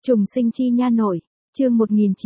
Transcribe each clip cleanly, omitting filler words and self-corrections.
Trùng sinh chi nha nội, chương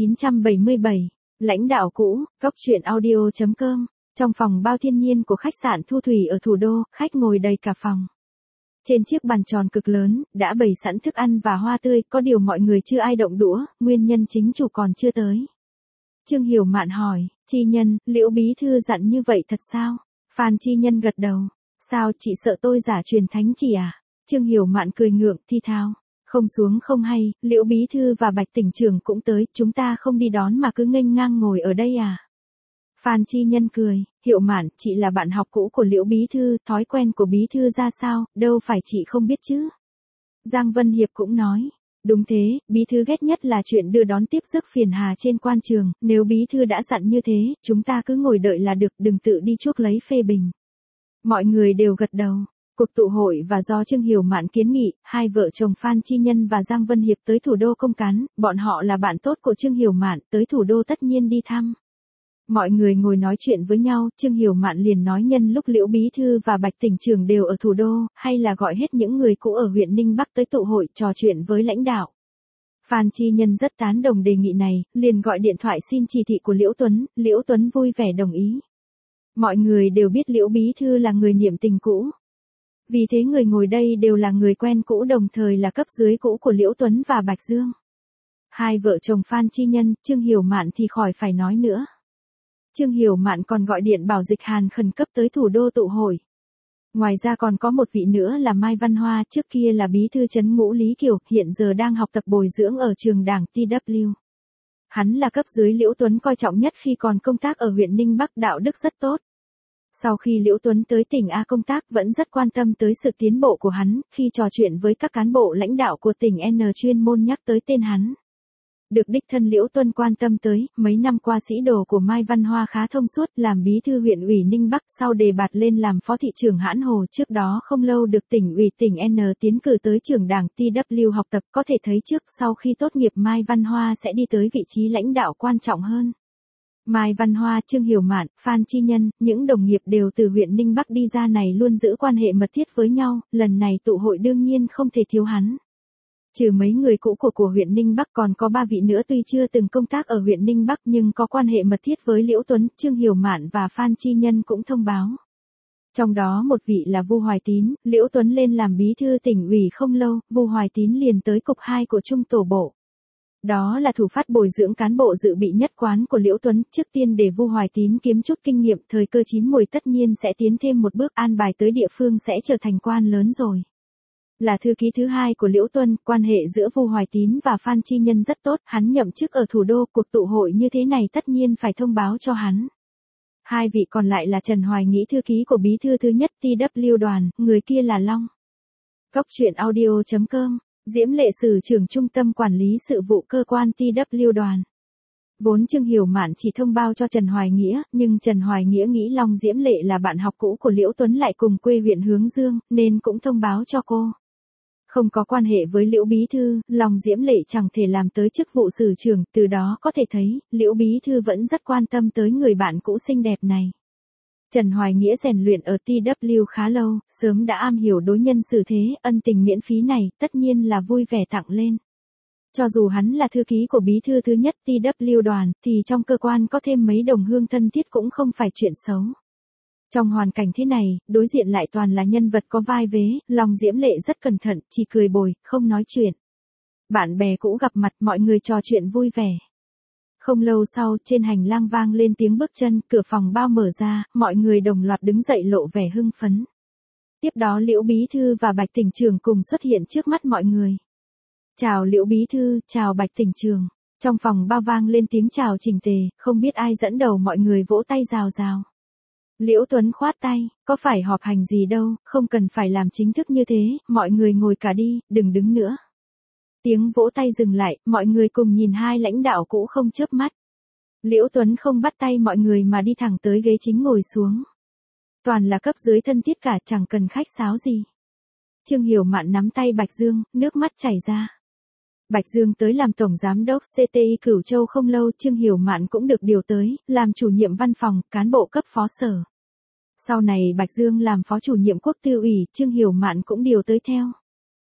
1977, lãnh đạo cũ, góc truyện audio.com, trong phòng bao thiên nhiên của khách sạn Thu Thủy ở thủ đô, khách ngồi đầy cả phòng. Trên chiếc bàn tròn cực lớn, đã bày sẵn thức ăn và hoa tươi, có điều mọi người chưa ai động đũa, nguyên nhân chính chủ còn chưa tới. Trương Hiểu Mạn hỏi, Chi Nhân, Liễu bí thư dặn như vậy thật sao? Phan Chi Nhân gật đầu, sao chị sợ tôi giả truyền thánh chỉ à? Trương Hiểu Mạn cười ngượng, thi thao. Không xuống không hay, Liễu bí thư và Bạch tỉnh trưởng cũng tới, chúng ta không đi đón mà cứ nghênh ngang ngồi ở đây à? Phan Chi Nhân cười, Hiểu Mạn, chị là bạn học cũ của Liễu bí thư, thói quen của bí thư ra sao, đâu phải chị không biết chứ. Giang Vân Hiệp cũng nói, đúng thế, bí thư ghét nhất là chuyện đưa đón tiếp rước phiền hà trên quan trường, nếu bí thư đã dặn như thế, chúng ta cứ ngồi đợi là được, đừng tự đi chuốc lấy phê bình. Mọi người đều gật đầu. Cuộc tụ hội và do Trương Hiểu Mạn kiến nghị, hai vợ chồng Phan Chi Nhân và Giang Vân Hiệp tới thủ đô công cán, bọn họ là bạn tốt của Trương Hiểu Mạn, tới thủ đô tất nhiên đi thăm. Mọi người ngồi nói chuyện với nhau, Trương Hiểu Mạn liền nói nhân lúc Liễu bí thư và Bạch tỉnh trưởng đều ở thủ đô, hay là gọi hết những người cũ ở huyện Ninh Bắc tới tụ hội trò chuyện với lãnh đạo. Phan Chi Nhân rất tán đồng đề nghị này, liền gọi điện thoại xin chỉ thị của Liễu Tuấn vui vẻ đồng ý. Mọi người đều biết Liễu bí thư là người niệm tình cũ. Vì thế người ngồi đây đều là người quen cũ đồng thời là cấp dưới cũ của Liễu Tuấn và Bạch Dương. Hai vợ chồng Phan Chi Nhân, Trương Hiểu Mạn thì khỏi phải nói nữa. Trương Hiểu Mạn còn gọi điện bảo Dịch Hàn khẩn cấp tới thủ đô tụ hội. Ngoài ra còn có một vị nữa là Mai Văn Hoa, trước kia là bí thư trấn Ngũ Lý Kiều, hiện giờ đang học tập bồi dưỡng ở trường đảng TW. Hắn là cấp dưới Liễu Tuấn coi trọng nhất khi còn công tác ở huyện Ninh Bắc, đạo đức rất tốt. Sau khi Liễu Tuấn tới tỉnh A công tác vẫn rất quan tâm tới sự tiến bộ của hắn, khi trò chuyện với các cán bộ lãnh đạo của tỉnh N chuyên môn nhắc tới tên hắn. Được đích thân Liễu Tuấn quan tâm tới, mấy năm qua sĩ đồ của Mai Văn Hoa khá thông suốt, làm bí thư huyện ủy Ninh Bắc, sau đề bạt lên làm phó thị trưởng Hãn Hồ, trước đó không lâu được tỉnh ủy tỉnh N tiến cử tới trưởng đảng TW học tập, có thể thấy trước sau khi tốt nghiệp Mai Văn Hoa sẽ đi tới vị trí lãnh đạo quan trọng hơn. Mai Văn Hoa, Trương Hiểu Mạn, Phan Chi Nhân, những đồng nghiệp đều từ huyện Ninh Bắc đi ra này luôn giữ quan hệ mật thiết với nhau, lần này tụ hội đương nhiên không thể thiếu hắn. Trừ mấy người cũ của huyện Ninh Bắc còn có 3 vị nữa tuy chưa từng công tác ở huyện Ninh Bắc nhưng có quan hệ mật thiết với Liễu Tuấn, Trương Hiểu Mạn và Phan Chi Nhân cũng thông báo. Trong đó một vị là Vu Hoài Tín, Liễu Tuấn lên làm bí thư tỉnh ủy không lâu, Vu Hoài Tín liền tới cục 2 của Trung tổ bộ. Đó là thủ phát bồi dưỡng cán bộ dự bị nhất quán của Liễu Tuấn, trước tiên để Vu Hoài Tín kiếm chút kinh nghiệm, thời cơ chín mùi tất nhiên sẽ tiến thêm một bước, an bài tới địa phương sẽ trở thành quan lớn rồi. Là thư ký thứ 2 của Liễu Tuấn, quan hệ giữa Vu Hoài Tín và Phan Chi Nhân rất tốt, hắn nhậm chức ở thủ đô, cuộc tụ hội như thế này tất nhiên phải thông báo cho hắn. Hai vị còn lại là Trần Hoài Nghĩ, thư ký của bí thư thứ nhất TW đoàn, người kia là Long. Góc truyện audio.com, Diễm Lệ Sử trưởng trung tâm quản lý sự vụ cơ quan TW đoàn. Vốn Trương Hiểu Mạn chỉ thông báo cho Trần Hoài Nghĩa, nhưng Trần Hoài Nghĩa nghĩ Long Diễm Lệ là bạn học cũ của Liễu Tuấn lại cùng quê huyện Hướng Dương, nên cũng thông báo cho cô. Không có quan hệ với Liễu bí thư, Long Diễm Lệ chẳng thể làm tới chức vụ sử trưởng, từ đó có thể thấy, Liễu bí thư vẫn rất quan tâm tới người bạn cũ xinh đẹp này. Trần Hoài Nghĩa rèn luyện ở TW khá lâu, sớm đã am hiểu đối nhân xử thế, ân tình miễn phí này, tất nhiên là vui vẻ tặng lên. Cho dù hắn là thư ký của bí thư thứ nhất TW đoàn, thì trong cơ quan có thêm mấy đồng hương thân thiết cũng không phải chuyện xấu. Trong hoàn cảnh thế này, đối diện lại toàn là nhân vật có vai vế, Long Diễm Lệ rất cẩn thận, chỉ cười bồi, không nói chuyện. Bạn bè cũ gặp mặt, mọi người trò chuyện vui vẻ. Không lâu sau, trên hành lang vang lên tiếng bước chân, cửa phòng bao mở ra, mọi người đồng loạt đứng dậy lộ vẻ hưng phấn. Tiếp đó Liễu bí thư và Bạch tỉnh trưởng cùng xuất hiện trước mắt mọi người. Chào Liễu bí thư, chào Bạch tỉnh trưởng. Trong phòng bao vang lên tiếng chào chỉnh tề, không biết ai dẫn đầu mọi người vỗ tay rào rào. Liễu Tuấn khoát tay, có phải họp hành gì đâu, không cần phải làm chính thức như thế, mọi người ngồi cả đi, đừng đứng nữa. Tiếng vỗ tay dừng lại, mọi người cùng nhìn hai lãnh đạo cũ không chớp mắt. Liễu Tuấn không bắt tay mọi người mà đi thẳng tới ghế chính ngồi xuống. Toàn là cấp dưới thân thiết cả, chẳng cần khách sáo gì. Trương Hiểu Mạn nắm tay Bạch Dương, nước mắt chảy ra. Bạch Dương tới làm tổng giám đốc CTI Cửu Châu không lâu, Trương Hiểu Mạn cũng được điều tới, làm chủ nhiệm văn phòng, cán bộ cấp phó sở. Sau này Bạch Dương làm phó chủ nhiệm quốc tư ủy, Trương Hiểu Mạn cũng điều tới theo.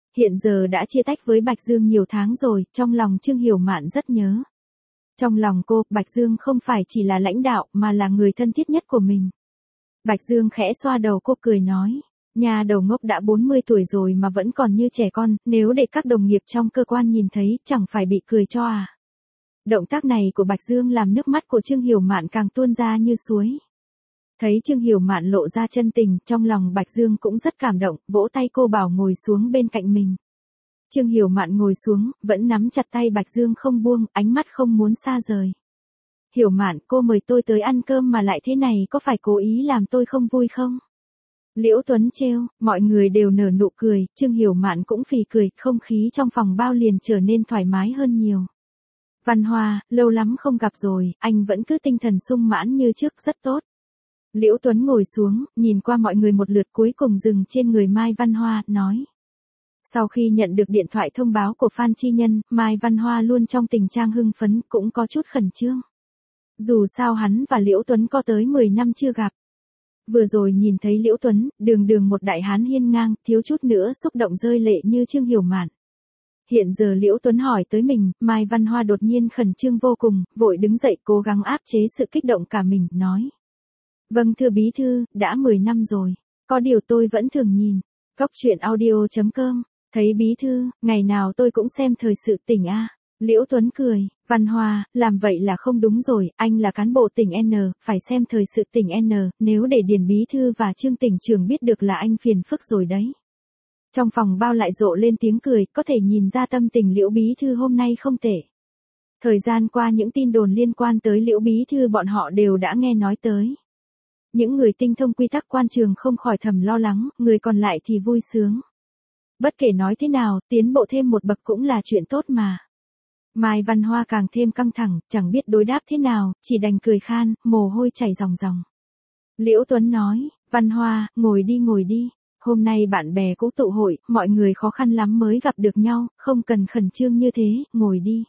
Hiện giờ đã chia tách với Bạch Dương nhiều tháng rồi, trong lòng Trương Hiểu Mạn rất nhớ. Trong lòng cô, Bạch Dương không phải chỉ là lãnh đạo mà là người thân thiết nhất của mình. Bạch Dương khẽ xoa đầu cô cười nói, nhà đầu ngốc đã 40 tuổi rồi mà vẫn còn như trẻ con, nếu để các đồng nghiệp trong cơ quan nhìn thấy chẳng phải bị cười cho à. Động tác này của Bạch Dương làm nước mắt của Trương Hiểu Mạn càng tuôn ra như suối. Thấy Trương Hiểu Mạn lộ ra chân tình, trong lòng Bạch Dương cũng rất cảm động, vỗ tay cô bảo ngồi xuống bên cạnh mình. Trương Hiểu Mạn ngồi xuống, vẫn nắm chặt tay Bạch Dương không buông, ánh mắt không muốn xa rời. Hiểu Mạn, cô mời tôi tới ăn cơm mà lại thế này có phải cố ý làm tôi không vui không? Liễu Tuấn trêu, mọi người đều nở nụ cười, Trương Hiểu Mạn cũng phì cười, không khí trong phòng bao liền trở nên thoải mái hơn nhiều. Văn Hoa, lâu lắm không gặp rồi, anh vẫn cứ tinh thần sung mãn như trước, rất tốt. Liễu Tuấn ngồi xuống, nhìn qua mọi người một lượt cuối cùng dừng trên người Mai Văn Hoa, nói. Sau khi nhận được điện thoại thông báo của Phan Chi Nhân, Mai Văn Hoa luôn trong tình trạng hưng phấn, cũng có chút khẩn trương. Dù sao hắn và Liễu Tuấn có tới 10 năm chưa gặp. Vừa rồi nhìn thấy Liễu Tuấn, đường đường một đại hán hiên ngang, thiếu chút nữa xúc động rơi lệ như Trương Hiểu Mạn. Hiện giờ Liễu Tuấn hỏi tới mình, Mai Văn Hoa đột nhiên khẩn trương vô cùng, vội đứng dậy cố gắng áp chế sự kích động cả mình, nói. Vâng thưa bí thư, đã 10 năm rồi, có điều tôi vẫn thường nhìn. Cóc truyện audio.com, thấy bí thư, ngày nào tôi cũng xem thời sự tỉnh A. Liễu Tuấn cười, Văn Hoa, làm vậy là không đúng rồi, anh là cán bộ tỉnh N, phải xem thời sự tỉnh N, nếu để Điền bí thư và Trương tỉnh trưởng biết được là anh phiền phức rồi đấy. Trong phòng bao lại rộ lên tiếng cười, có thể nhìn ra tâm tình Liễu bí thư hôm nay không tệ. Thời gian qua những tin đồn liên quan tới Liễu bí thư bọn họ đều đã nghe nói tới. Những người tinh thông quy tắc quan trường không khỏi thầm lo lắng, người còn lại thì vui sướng. Bất kể nói thế nào, tiến bộ thêm một bậc cũng là chuyện tốt mà. Mai Văn Hoa càng thêm căng thẳng, chẳng biết đối đáp thế nào, chỉ đành cười khan, mồ hôi chảy ròng ròng. Liễu Tuấn nói, Văn Hoa, ngồi đi. Hôm nay bạn bè cũ tụ hội, mọi người khó khăn lắm mới gặp được nhau, không cần khẩn trương như thế, ngồi đi.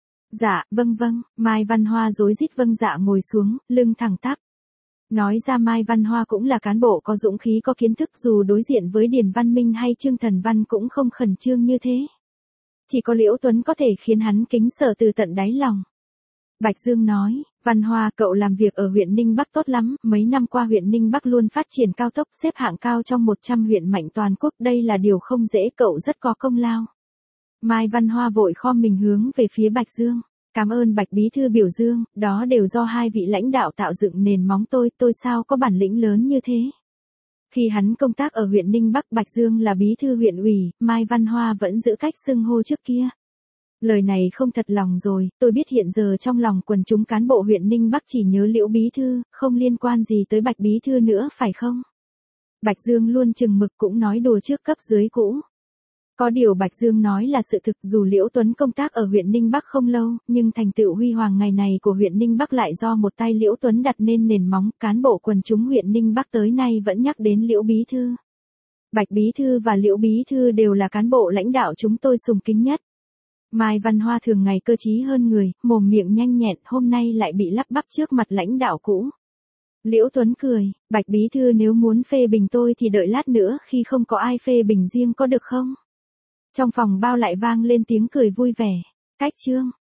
Dạ, vâng, Mai Văn Hoa rối rít vâng dạ ngồi xuống, lưng thẳng tắp. Nói ra Mai Văn Hoa cũng là cán bộ có dũng khí có kiến thức, dù đối diện với Điền Văn Minh hay Trương Thần Văn cũng không khẩn trương như thế. Chỉ có Liễu Tuấn có thể khiến hắn kính sợ từ tận đáy lòng. Bạch Dương nói, Văn Hoa, cậu làm việc ở huyện Ninh Bắc tốt lắm, mấy năm qua huyện Ninh Bắc luôn phát triển cao tốc, xếp hạng cao trong 100 huyện mạnh toàn quốc, đây là điều không dễ, cậu rất có công lao. Mai Văn Hoa vội khom mình hướng về phía Bạch Dương. Cảm ơn Bạch bí thư biểu dương, đó đều do hai vị lãnh đạo tạo dựng nền móng tôi sao có bản lĩnh lớn như thế. Khi hắn công tác ở huyện Ninh Bắc, Bạch Dương là bí thư huyện ủy, Mai Văn Hoa vẫn giữ cách xưng hô trước kia. Lời này không thật lòng rồi, tôi biết hiện giờ trong lòng quần chúng cán bộ huyện Ninh Bắc chỉ nhớ Liễu bí thư, không liên quan gì tới Bạch bí thư nữa phải không? Bạch Dương luôn chừng mực cũng nói đùa trước cấp dưới cũ. Có điều Bạch Dương nói là sự thực, dù Liễu Tuấn công tác ở huyện Ninh Bắc không lâu, nhưng thành tựu huy hoàng ngày này của huyện Ninh Bắc lại do một tay Liễu Tuấn đặt nên nền móng, cán bộ quần chúng huyện Ninh Bắc tới nay vẫn nhắc đến Liễu bí thư. Bạch bí thư và Liễu bí thư đều là cán bộ lãnh đạo chúng tôi sùng kính nhất. Mai Văn Hoa thường ngày cơ trí hơn người, mồm miệng nhanh nhẹn, hôm nay lại bị lắp bắp trước mặt lãnh đạo cũ. Liễu Tuấn cười, Bạch bí thư nếu muốn phê bình tôi thì đợi lát nữa khi không có ai phê bình riêng có được không? Trong phòng bao lại vang lên tiếng cười vui vẻ. Cách chương.